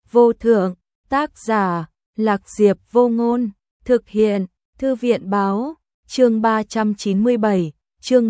vô thượng, tác giả, Lạc Diệp Vô Ngôn, thực hiện, Thư viện báo, chương 397, chương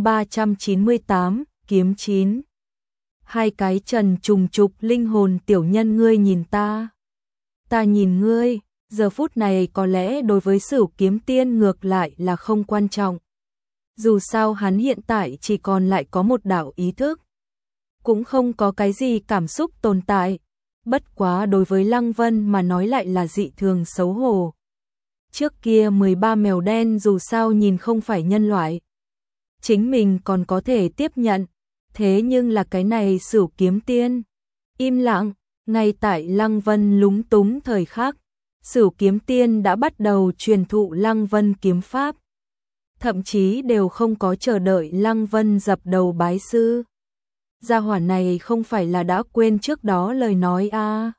398, kiếm 9. Hai cái trần trùng trục linh hồn tiểu nhân ngươi nhìn ta nhìn ngươi, giờ phút này có lẽ đối với Sửu Kiếm Tiên ngược lại là không quan trọng. Dù sao hắn hiện tại chỉ còn lại có một đạo ý thức, cũng không có cái gì cảm xúc tồn tại, bất quá đối với Lăng Vân mà nói lại là dị thường xấu hổ. Trước kia 13 mèo đen dù sao nhìn không phải nhân loại, chính mình còn có thể tiếp nhận, thế nhưng là cái này Sửu Kiếm Tiên. Im lặng, ngay tại Lăng Vân lúng túng thời khắc, Sửu Kiếm Tiên đã bắt đầu truyền thụ Lăng Vân kiếm pháp. Thậm chí đều không có chờ đợi Lăng Vân dập đầu bái sư. Gia hỏa này không phải là đã quên trước đó lời nói à.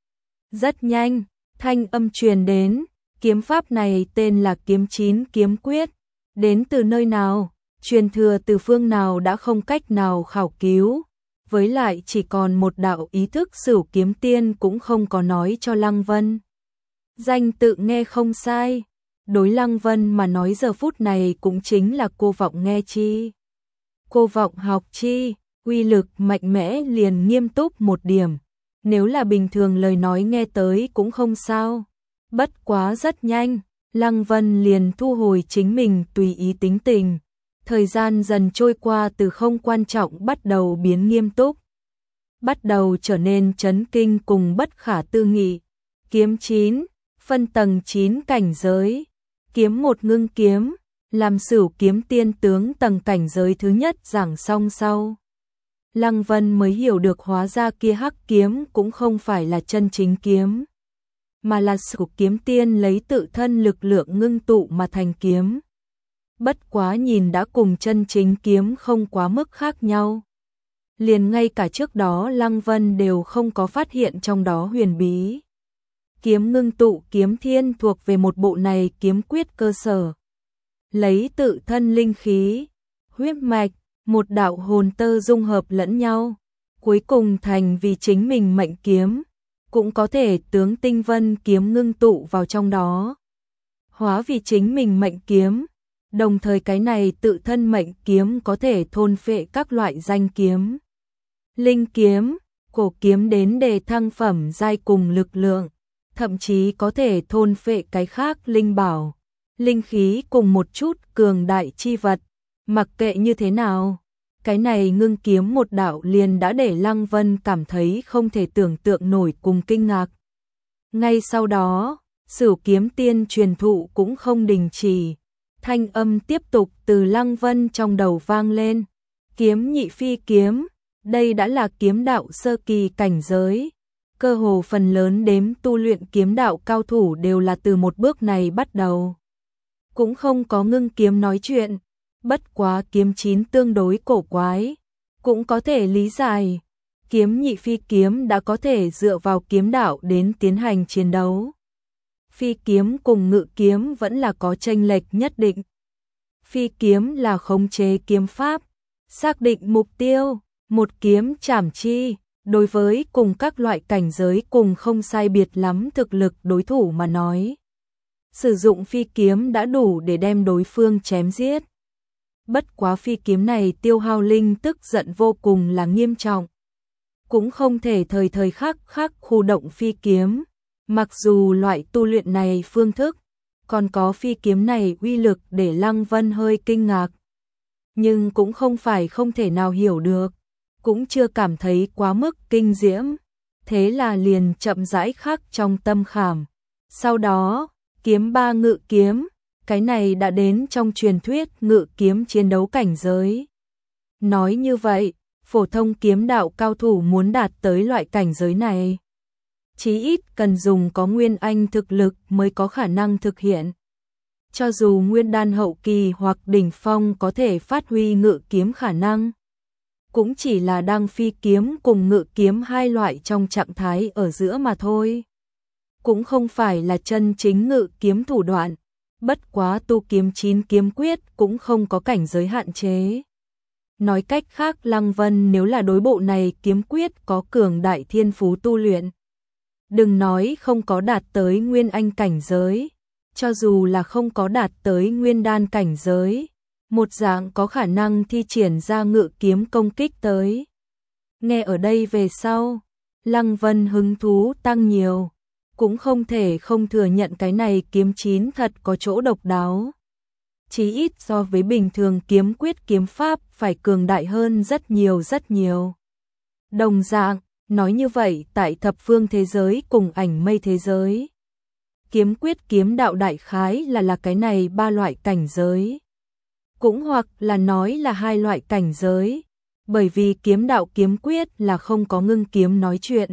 Rất nhanh, thanh âm truyền đến, kiếm pháp này tên là kiếm 9 kiếm quyết. Đến từ nơi nào, truyền thừa từ phương nào đã không cách nào khảo cứu. Với lại chỉ còn một đạo ý thức Sửu Kiếm Tiên cũng không có nói cho Lăng Vân. Danh tự nghe không sai. Đối Lăng Vân mà nói giờ phút này cũng chính là cô vọng nghe chi. Cô vọng học chi, uy lực mạnh mẽ liền nghiêm túc một điểm. Nếu là bình thường lời nói nghe tới cũng không sao. Bất quá rất nhanh, Lăng Vân liền thu hồi chính mình tùy ý tính tình. Thời gian dần trôi qua từ không quan trọng bắt đầu biến nghiêm túc. Bắt đầu trở nên chấn kinh cùng bất khả tư nghị. Kiếm 9, phân tầng 9 cảnh giới. Kiếm 1 ngưng kiếm, làm Sửu Kiếm Tiên tướng tầng cảnh giới thứ nhất giảng xong sau. Lăng Vân mới hiểu được hóa ra kia hắc kiếm cũng không phải là chân chính kiếm, mà là Sửu Kiếm Tiên lấy tự thân lực lượng ngưng tụ mà thành kiếm. Bất quá nhìn đã cùng chân chính kiếm không quá mức khác nhau. Liền ngay cả trước đó Lăng Vân đều không có phát hiện trong đó huyền bí. Kiếm ngưng tụ kiếm thiên thuộc về một bộ này kiếm quyết cơ sở. Lấy tự thân linh khí, huyết mạch, một đạo hồn tơ dung hợp lẫn nhau, cuối cùng thành vì chính mình mệnh kiếm, cũng có thể tướng tinh vân kiếm ngưng tụ vào trong đó. Hóa vì chính mình mệnh kiếm, đồng thời cái này tự thân mệnh kiếm có thể thôn phệ các loại danh kiếm. Linh kiếm, cổ kiếm đến để thăng phẩm giai cùng lực lượng. Thậm chí có thể thôn phệ cái khác linh bảo, linh khí cùng một chút cường đại chi vật. Mặc kệ như thế nào, cái này ngưng kiếm một đạo liền đã để Lăng Vân cảm thấy không thể tưởng tượng nổi cùng kinh ngạc. Ngay sau đó, Sửu Kiếm Tiên truyền thụ cũng không đình chỉ. Thanh âm tiếp tục từ Lăng Vân trong đầu vang lên. Kiếm nhị phi kiếm, đây đã là kiếm đạo sơ kỳ cảnh giới. Cơ hồ phần lớn đếm tu luyện kiếm đạo cao thủ đều là từ một bước này bắt đầu. Cũng không có ngưng kiếm nói chuyện, bất quá kiếm 9 tương đối cổ quái, cũng có thể lý giải. Kiếm nhị phi kiếm đã có thể dựa vào kiếm đạo đến tiến hành chiến đấu. Phi kiếm cùng ngự kiếm vẫn là có chênh lệch nhất định. Phi kiếm là khống chế kiếm pháp, xác định mục tiêu, một kiếm chảm chi. Đối với cùng các loại cảnh giới cùng không sai biệt lắm thực lực đối thủ mà nói, sử dụng phi kiếm đã đủ để đem đối phương chém giết. Bất quá phi kiếm này tiêu hao linh tức giận vô cùng là nghiêm trọng. Cũng không thể thời khắc khu động phi kiếm. Mặc dù loại tu luyện này phương thức, còn có phi kiếm này uy lực để Lăng Vân hơi kinh ngạc. Nhưng cũng không phải không thể nào hiểu được. Cũng chưa cảm thấy quá mức kinh diễm, thế là liền chậm rãi khắc trong tâm khảm. Sau đó, kiếm 3 ngự kiếm, cái này đã đến trong truyền thuyết ngự kiếm chiến đấu cảnh giới. Nói như vậy, phổ thông kiếm đạo cao thủ muốn đạt tới loại cảnh giới này, chí ít cần dùng có nguyên anh thực lực mới có khả năng thực hiện. Cho dù nguyên đan hậu kỳ hoặc đỉnh phong có thể phát huy ngự kiếm khả năng, cũng chỉ là đang phi kiếm cùng ngự kiếm hai loại trong trạng thái ở giữa mà thôi. Cũng không phải là chân chính ngự kiếm thủ đoạn, bất quá tu kiếm 9 kiếm quyết cũng không có cảnh giới hạn chế. Nói cách khác Lăng Vân nếu là đối bộ này kiếm quyết có cường đại thiên phú tu luyện, Đừng nói không có đạt tới nguyên anh cảnh giới, cho dù là không có đạt tới nguyên đan cảnh giới, một dạng có khả năng thi triển ra ngự kiếm công kích tới. Nghe ở đây về sau, Lăng Vân hứng thú tăng nhiều, cũng không thể không thừa nhận cái này kiếm chín thật có chỗ độc đáo. Chí ít so với bình thường kiếm quyết kiếm pháp phải cường đại hơn rất nhiều rất nhiều. Đồng dạng, nói như vậy tại thập phương thế giới cùng ảnh mây thế giới. Kiếm quyết kiếm đạo đại khái là cái này ba loại cảnh giới. Cũng hoặc là nói là hai loại cảnh giới, bởi vì kiếm đạo kiếm quyết là không có ngưng kiếm nói chuyện.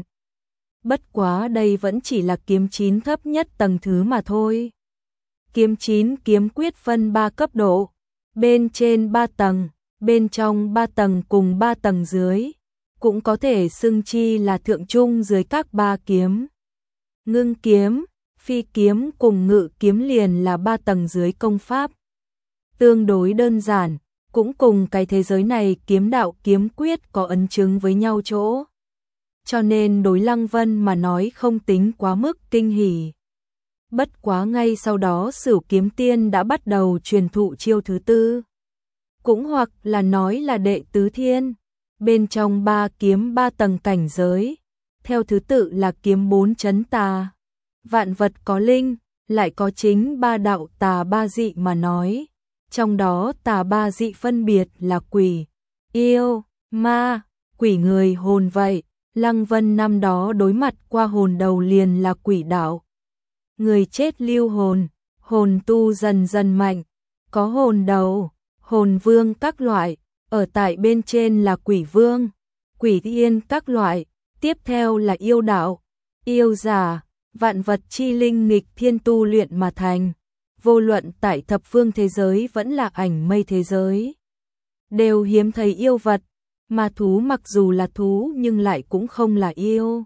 Bất quá đây vẫn chỉ là kiếm chín thấp nhất tầng thứ mà thôi. Kiếm chín kiếm quyết phân 3 cấp độ, bên trên 3 tầng, bên trong 3 tầng cùng 3 tầng dưới, cũng có thể xưng chi là thượng trung dưới các 3 kiếm. Ngưng kiếm, phi kiếm cùng ngự kiếm liền là 3 tầng dưới công pháp. Tương đối đơn giản, cũng cùng cái thế giới này kiếm đạo kiếm quyết có ấn chứng với nhau chỗ. Cho nên đối Lăng Vân mà nói không tính quá mức kinh hỉ. Bất quá ngay sau đó Sửu Kiếm Tiên đã bắt đầu truyền thụ chiêu thứ tư. Cũng hoặc là nói là đệ tứ thiên, bên trong 3 kiếm 3 tầng cảnh giới, theo thứ tự là kiếm 4 chấn tà, vạn vật có linh, lại có chính 3 đạo tà 3 dị mà nói. Trong đó tà 3 dị phân biệt là quỷ, yêu, ma, quỷ người hồn vậy. Lăng Vân năm đó đối mặt qua hồn đầu liền là quỷ đạo. Người chết lưu hồn, hồn tu dần dần mạnh, có hồn đầu, hồn vương các loại, ở tại bên trên là quỷ vương, quỷ tiên các loại, tiếp theo là yêu đạo, yêu giả, vạn vật chi linh nghịch thiên tu luyện mà thành. Vô luận tại thập phương thế giới vẫn là ảnh mây thế giới, đều hiếm thấy yêu vật, mà thú mặc dù là thú nhưng lại cũng không là yêu.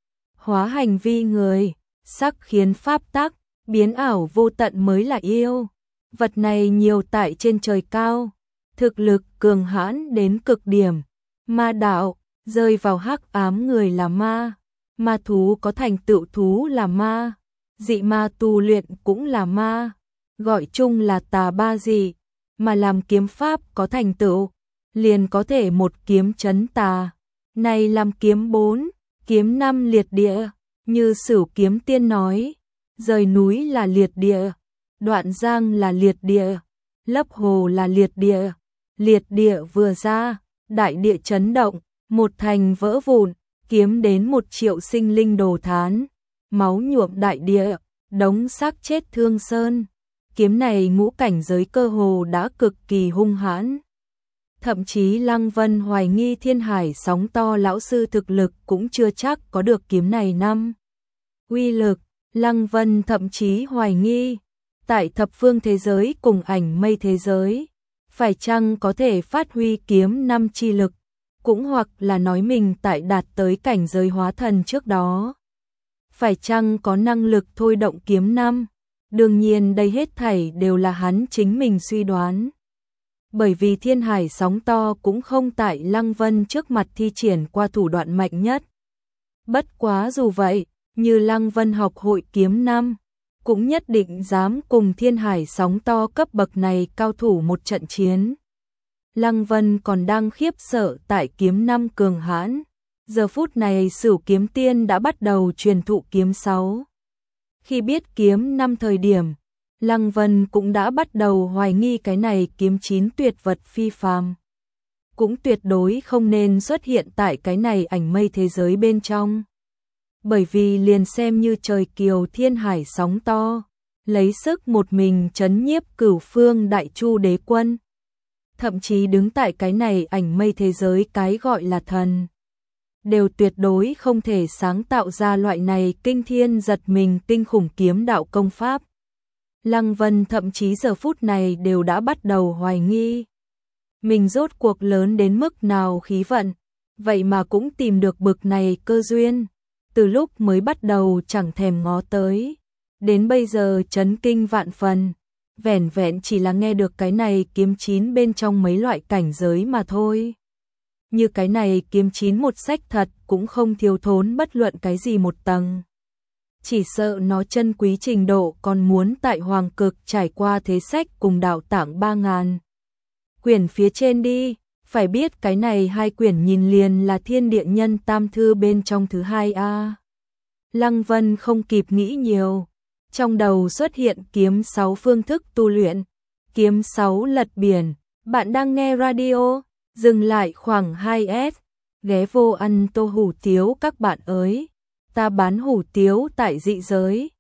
Hóa hành vi người, sắc khiến pháp tắc, biến ảo vô tận mới là yêu. Vật này nhiều tại trên trời cao, thực lực cường hãn đến cực điểm. Ma đạo, rơi vào hắc ám người là ma, ma thú có thành tựu thú là ma, dị ma tu luyện cũng là ma, gọi chung là tà 3 dị, mà làm kiếm pháp có thành tựu, liền có thể một kiếm chấn tà. Này làm kiếm 4, kiếm 5 liệt địa, như Sửu Kiếm Tiên nói, rời núi là liệt địa, đoạn giang là liệt địa, lấp hồ là liệt địa vừa ra, đại địa chấn động, một thành vỡ vụn, kiếm đến 1 triệu sinh linh đồ thán, máu nhuộm đại địa, đống xác chết thương sơn. Kiếm này ngũ cảnh giới cơ hồ đã cực kỳ hung hãn. Thậm chí Lăng Vân hoài nghi Thiên Hải Sóng To lão sư thực lực cũng chưa chắc có được kiếm này năm. Uy lực, Lăng Vân thậm chí hoài nghi, tại thập phương thế giới cùng ảnh mây thế giới, phải chăng có thể phát huy kiếm 5 chi lực, cũng hoặc là nói mình tại đạt tới cảnh giới hóa thần trước đó. Phải chăng có năng lực thôi động kiếm 5? Đương nhiên đây hết thảy đều là hắn chính mình suy đoán. Bởi vì Thiên Hải Sóng To cũng không tại Lăng Vân trước mặt thi triển qua thủ đoạn mạnh nhất. Bất quá dù vậy, như Lăng Vân học hội kiếm 5, cũng nhất định dám cùng Thiên Hải Sóng To cấp bậc này cao thủ một trận chiến. Lăng Vân còn đang khiếp sợ tại kiếm 5 cường hãn. Giờ phút này Sửu Kiếm Tiên đã bắt đầu truyền thụ kiếm 6. Khi biết kiếm 5 thời điểm, Lăng Vân cũng đã bắt đầu hoài nghi cái này kiếm 9 tuyệt vật phi phàm, cũng tuyệt đối không nên xuất hiện tại cái này ảnh mây thế giới bên trong. Bởi vì liền xem như trời kiều Thiên Hải Sóng To, lấy sức một mình trấn nhiếp cửu phương đại chu đế quân, thậm chí đứng tại cái này ảnh mây thế giới cái gọi là thần, đều tuyệt đối không thể sáng tạo ra loại này kinh thiên giật mình kinh khủng kiếm đạo công pháp. Lăng Vân thậm chí giờ phút này đều đã bắt đầu hoài nghi, mình rốt cuộc lớn đến mức nào khí vận, vậy mà cũng tìm được bực này cơ duyên, từ lúc mới bắt đầu chẳng thèm ngó tới, đến bây giờ chấn kinh vạn phần, vẻn vẹn chỉ là nghe được cái này kiếm 9 bên trong mấy loại cảnh giới mà thôi. Như cái này kiếm 9 một sách thật cũng không thiếu thốn bất luận cái gì một tầng. chỉ sợ nó chân quý trình độ còn muốn tại Hoàng Cực trải qua thế sách cùng đạo tảng 3.000 quyển phía trên đi, phải biết cái này 2 quyển nhìn liền là Thiên Địa Nhân Tam Thư bên trong thứ 2 a. Lăng Vân không kịp nghĩ nhiều, trong đầu xuất hiện kiếm 6 phương thức tu luyện, kiếm 6 lật biển, bạn đang nghe radio, dừng lại khoảng 2S, ghé vô ăn tô hủ tiếu các bạn ơi, ta bán hủ tiếu tại dị giới.